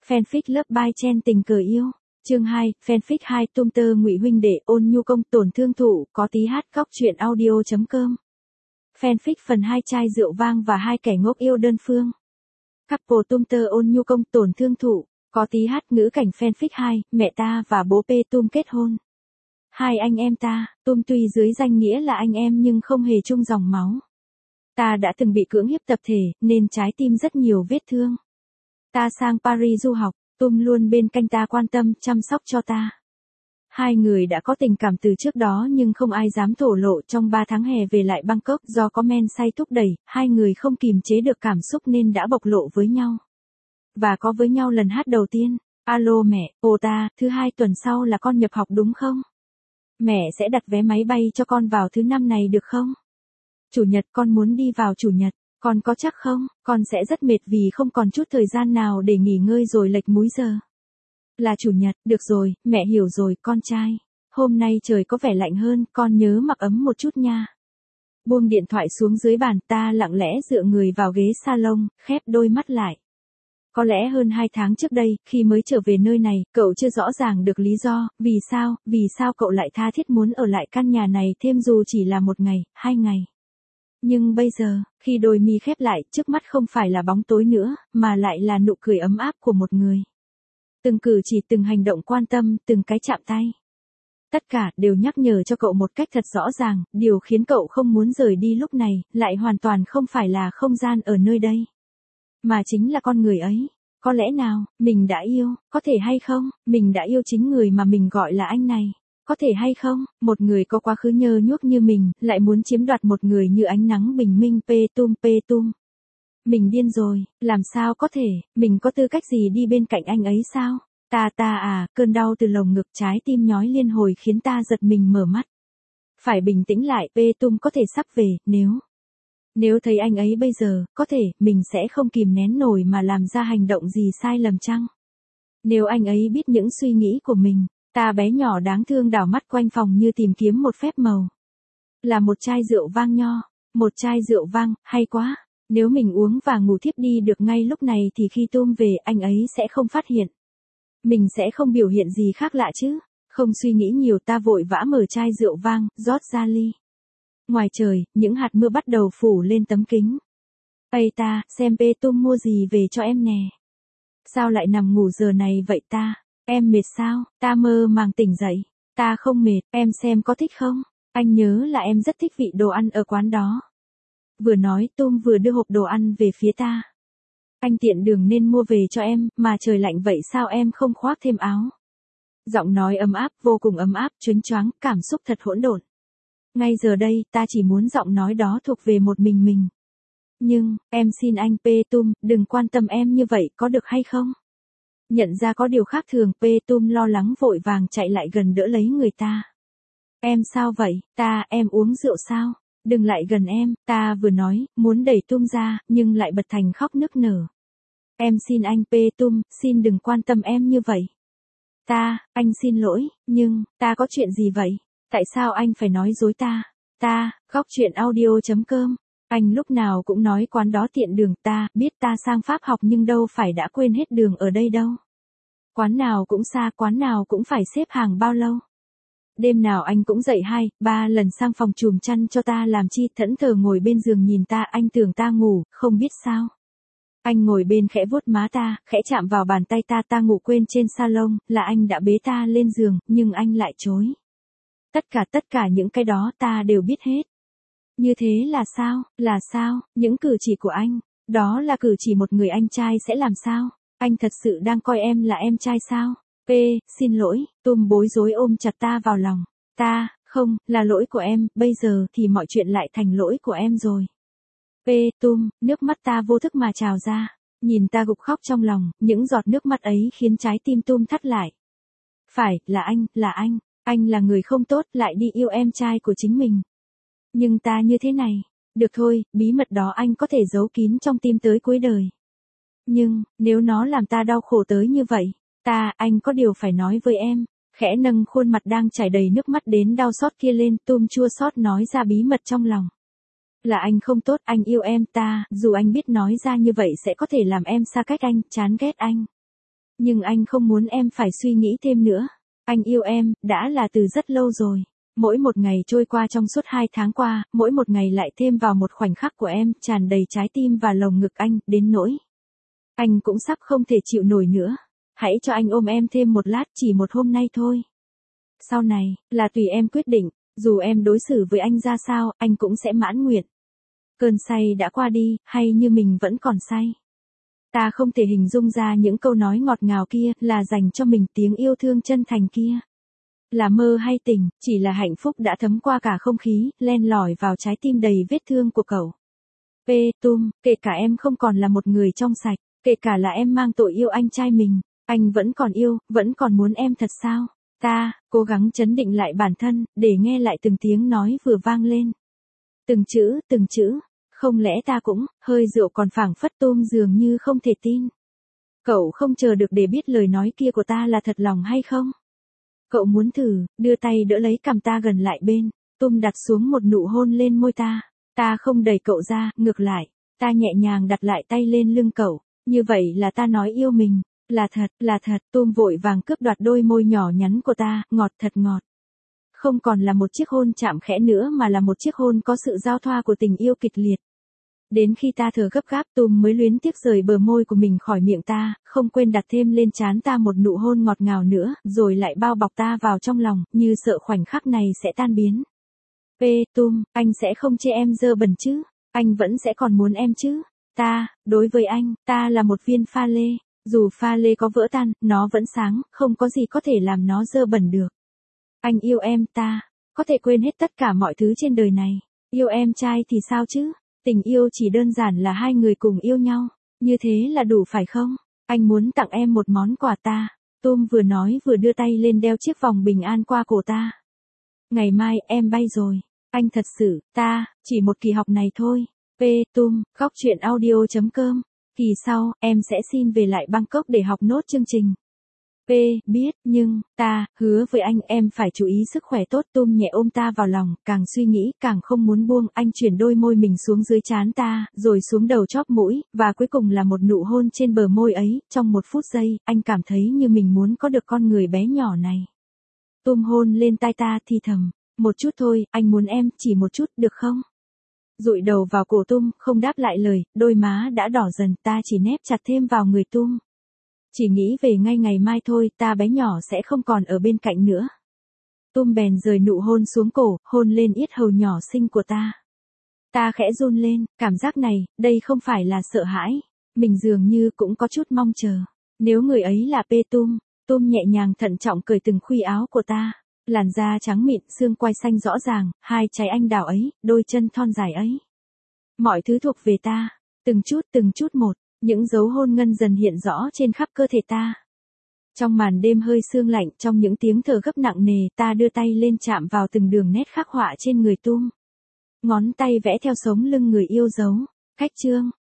Fanfic Love by Chen tình cờ yêu. Chương 2, Fanfic 2 Tôm tơ ngụy huynh đệ ôn nhu công tổn thương thụ, có tí hát góc chuyện audio.com. Fanfic phần 2 chai rượu vang và hai kẻ ngốc yêu đơn phương. Couple Tôm tơ ôn nhu công tổn thương thụ, có tí hát ngữ cảnh Fanfic 2, mẹ ta và bố P Tum kết hôn. Hai anh em ta, Tum tuy dưới danh nghĩa là anh em nhưng không hề chung dòng máu. Ta đã từng bị cưỡng hiếp tập thể, nên trái tim rất nhiều vết thương. Ta sang Paris du học, Tum luôn bên cạnh ta quan tâm, chăm sóc cho ta. Hai người đã có tình cảm từ trước đó nhưng không ai dám thổ lộ. Trong 3 tháng hè về lại Bangkok, do có men say thúc đẩy, hai người không kìm chế được cảm xúc nên đã bộc lộ với nhau. Và có với nhau lần hát đầu tiên. Alo mẹ, ồ ta, thứ 2 tuần sau là con nhập học đúng không? Mẹ sẽ đặt vé máy bay cho con vào thứ 5 này được không? Chủ nhật con muốn đi vào chủ nhật. Con có chắc không? Con sẽ rất mệt vì không còn chút thời gian nào để nghỉ ngơi rồi lệch múi giờ. Là chủ nhật, được rồi, mẹ hiểu rồi, con trai. Hôm nay trời có vẻ lạnh hơn, con nhớ mặc ấm một chút nha. Buông điện thoại xuống dưới bàn, ta lặng lẽ dựa người vào ghế salon, khép đôi mắt lại. Có lẽ hơn 2 tháng trước đây, khi mới trở về nơi này, cậu chưa rõ ràng được lý do, vì sao cậu lại tha thiết muốn ở lại căn nhà này thêm dù chỉ là 1 ngày, 2 ngày. Nhưng bây giờ, khi đôi mi khép lại, trước mắt không phải là bóng tối nữa, mà lại là nụ cười ấm áp của một người. Từng cử chỉ, từng hành động quan tâm, từng cái chạm tay. Tất cả đều nhắc nhở cho cậu một cách thật rõ ràng, điều khiến cậu không muốn rời đi lúc này, lại hoàn toàn không phải là không gian ở nơi đây. Mà chính là con người ấy. Có lẽ nào, mình đã yêu, có thể hay không, mình đã yêu chính người mà mình gọi là anh này. Có thể hay không, một người có quá khứ nhơ nhuốc như mình, lại muốn chiếm đoạt một người như ánh nắng bình minh P Tum. Mình điên rồi, làm sao có thể, mình có tư cách gì đi bên cạnh anh ấy sao? Cơn đau từ lồng ngực trái tim nhói liên hồi khiến ta giật mình mở mắt. Phải bình tĩnh lại, P Tum có thể sắp về, nếu thấy anh ấy bây giờ, có thể, mình sẽ không kìm nén nổi mà làm ra hành động gì sai lầm chăng? Nếu anh ấy biết những suy nghĩ của mình. Ta bé nhỏ đáng thương đảo mắt quanh phòng như tìm kiếm một phép màu. Là một chai rượu vang nho. Một chai rượu vang, hay quá. Nếu mình uống và ngủ thiếp đi được ngay lúc này thì khi Tum về anh ấy sẽ không phát hiện. Mình sẽ không biểu hiện gì khác lạ chứ. Không suy nghĩ nhiều, ta vội vã mở chai rượu vang, rót ra ly. Ngoài trời, những hạt mưa bắt đầu phủ lên tấm kính. Ây ta, xem Tum mua gì về cho em nè. Sao lại nằm ngủ giờ này vậy ta? Em mệt sao? Ta mơ màng tỉnh dậy. Ta không mệt, em xem có thích không? Anh nhớ là em rất thích vị đồ ăn ở quán đó. Vừa nói Tum vừa đưa hộp đồ ăn về phía ta. Anh tiện đường nên mua về cho em, mà trời lạnh vậy sao em không khoác thêm áo? Giọng nói ấm áp, vô cùng ấm áp, choáng choáng, cảm xúc thật hỗn độn. Ngay giờ đây, ta chỉ muốn giọng nói đó thuộc về một mình. Nhưng, em xin anh P Tum, đừng quan tâm em như vậy, có được hay không? Nhận ra có điều khác thường, P Tum lo lắng vội vàng chạy lại gần đỡ lấy người ta. Em sao vậy? Em uống rượu sao? Đừng lại gần em, ta vừa nói, muốn đẩy Tum ra, nhưng lại bật thành khóc nức nở. Em xin anh P Tum, xin đừng quan tâm em như vậy. Anh xin lỗi, nhưng, ta có chuyện gì vậy? Tại sao anh phải nói dối ta? Góc chuyện audio.com. Anh lúc nào cũng nói quán đó tiện đường, ta biết ta sang Pháp học nhưng đâu phải đã quên hết đường ở đây đâu. Quán nào cũng xa, quán nào cũng phải xếp hàng bao lâu. Đêm nào anh cũng dậy 2-3 lần sang phòng chùm chăn cho ta làm chi, thẫn thờ ngồi bên giường nhìn ta, anh tưởng ta ngủ, không biết sao. Anh ngồi bên khẽ vuốt má ta, khẽ chạm vào bàn tay ta ngủ quên trên salon, là anh đã bế ta lên giường, nhưng anh lại chối. Tất cả những cái đó ta đều biết hết. Như thế là sao, những cử chỉ của anh, đó là cử chỉ một người anh trai sẽ làm sao? Anh thật sự đang coi em là em trai sao? Xin lỗi, Tum bối rối ôm chặt ta vào lòng. Không, là lỗi của em, bây giờ thì mọi chuyện lại thành lỗi của em rồi. Tum, nước mắt ta vô thức mà trào ra. Nhìn ta gục khóc trong lòng, những giọt nước mắt ấy khiến trái tim Tum thắt lại. Phải, là anh. Anh là người không tốt, lại đi yêu em trai của chính mình. Nhưng ta như thế này, được thôi, bí mật đó anh có thể giấu kín trong tim tới cuối đời. Nhưng, nếu nó làm ta đau khổ tới như vậy, anh có điều phải nói với em. Khẽ nâng khuôn mặt đang chảy đầy nước mắt đến đau xót kia lên, Tum chua xót nói ra bí mật trong lòng. Là anh không tốt, anh yêu em, dù anh biết nói ra như vậy sẽ có thể làm em xa cách anh, chán ghét anh. Nhưng anh không muốn em phải suy nghĩ thêm nữa. Anh yêu em, đã là từ rất lâu rồi. Mỗi một ngày trôi qua trong suốt 2 tháng qua, mỗi một ngày lại thêm vào một khoảnh khắc của em, tràn đầy trái tim và lồng ngực anh, đến nỗi anh cũng sắp không thể chịu nổi nữa. Hãy cho anh ôm em thêm một lát, chỉ một hôm nay thôi. Sau này, là tùy em quyết định, dù em đối xử với anh ra sao, anh cũng sẽ mãn nguyện. Cơn say đã qua đi, hay như mình vẫn còn say. Ta không thể hình dung ra những câu nói ngọt ngào kia, là dành cho mình, tiếng yêu thương chân thành kia. Là mơ hay tình, chỉ là hạnh phúc đã thấm qua cả không khí, len lỏi vào trái tim đầy vết thương của cậu. Tum, kể cả em không còn là một người trong sạch, kể cả là em mang tội yêu anh trai mình, anh vẫn còn yêu, vẫn còn muốn em thật sao? Ta, cố gắng trấn định lại bản thân, để nghe lại từng tiếng nói vừa vang lên. Từng chữ, không lẽ ta cũng, hơi rượu còn phảng phất. Tum dường như không thể tin. Cậu không chờ được để biết lời nói kia của ta là thật lòng hay không? Cậu muốn thử, đưa tay đỡ lấy cằm ta gần lại bên. Tum đặt xuống một nụ hôn lên môi ta. Ta không đẩy cậu ra, ngược lại. Ta nhẹ nhàng đặt lại tay lên lưng cậu. Như vậy là ta nói yêu mình. Là thật. Tum vội vàng cướp đoạt đôi môi nhỏ nhắn của ta, ngọt thật ngọt. Không còn là một chiếc hôn chạm khẽ nữa mà là một chiếc hôn có sự giao thoa của tình yêu kịch liệt. Đến khi ta thở gấp gáp, Tum mới luyến tiếc rời bờ môi của mình khỏi miệng ta, không quên đặt thêm lên trán ta một nụ hôn ngọt ngào nữa, rồi lại bao bọc ta vào trong lòng, như sợ khoảnh khắc này sẽ tan biến. Tum, anh sẽ không chê em dơ bẩn chứ? Anh vẫn sẽ còn muốn em chứ? Đối với anh, ta là một viên pha lê. Dù pha lê có vỡ tan, nó vẫn sáng, không có gì có thể làm nó dơ bẩn được. Anh yêu em, ta có thể quên hết tất cả mọi thứ trên đời này. Yêu em trai thì sao chứ? Tình yêu chỉ đơn giản là hai người cùng yêu nhau. Như thế là đủ phải không? Anh muốn tặng em một món quà ta. Tum vừa nói vừa đưa tay lên đeo chiếc vòng bình an qua cổ ta. Ngày mai em bay rồi. Anh thật sự, chỉ một kỳ học này thôi. Tum, gocchuyenaudio.com. Kỳ sau, em sẽ xin về lại Bangkok để học nốt chương trình. Biết, nhưng, hứa với anh em phải chú ý sức khỏe tốt. Tum nhẹ ôm ta vào lòng, càng suy nghĩ, càng không muốn buông. Anh chuyển đôi môi mình xuống dưới trán ta, rồi xuống đầu chóp mũi, và cuối cùng là một nụ hôn trên bờ môi ấy. Trong một phút giây, anh cảm thấy như mình muốn có được con người bé nhỏ này. Tum hôn lên tai ta thì thầm, một chút thôi, anh muốn em, chỉ một chút, được không? Dụi đầu vào cổ Tum, không đáp lại lời, đôi má đã đỏ dần, ta chỉ nép chặt thêm vào người Tum. Chỉ nghĩ về ngay ngày mai thôi, ta bé nhỏ sẽ không còn ở bên cạnh nữa. Tum bèn rời nụ hôn xuống cổ, hôn lên yết hầu nhỏ xinh của ta. Ta khẽ run lên, cảm giác này, đây không phải là sợ hãi. Mình dường như cũng có chút mong chờ. Nếu người ấy là Tum. Tum nhẹ nhàng thận trọng cởi từng khuy áo của ta. Làn da trắng mịn, xương quai xanh rõ ràng, hai trái anh đào ấy, đôi chân thon dài ấy. Mọi thứ thuộc về ta. Từng chút một. Những dấu hôn ngân dần hiện rõ trên khắp cơ thể ta. Trong màn đêm hơi sương lạnh, trong những tiếng thở gấp nặng nề, ta đưa tay lên chạm vào từng đường nét khắc họa trên người Tum. Ngón tay vẽ theo sống lưng người yêu dấu. Cách chương.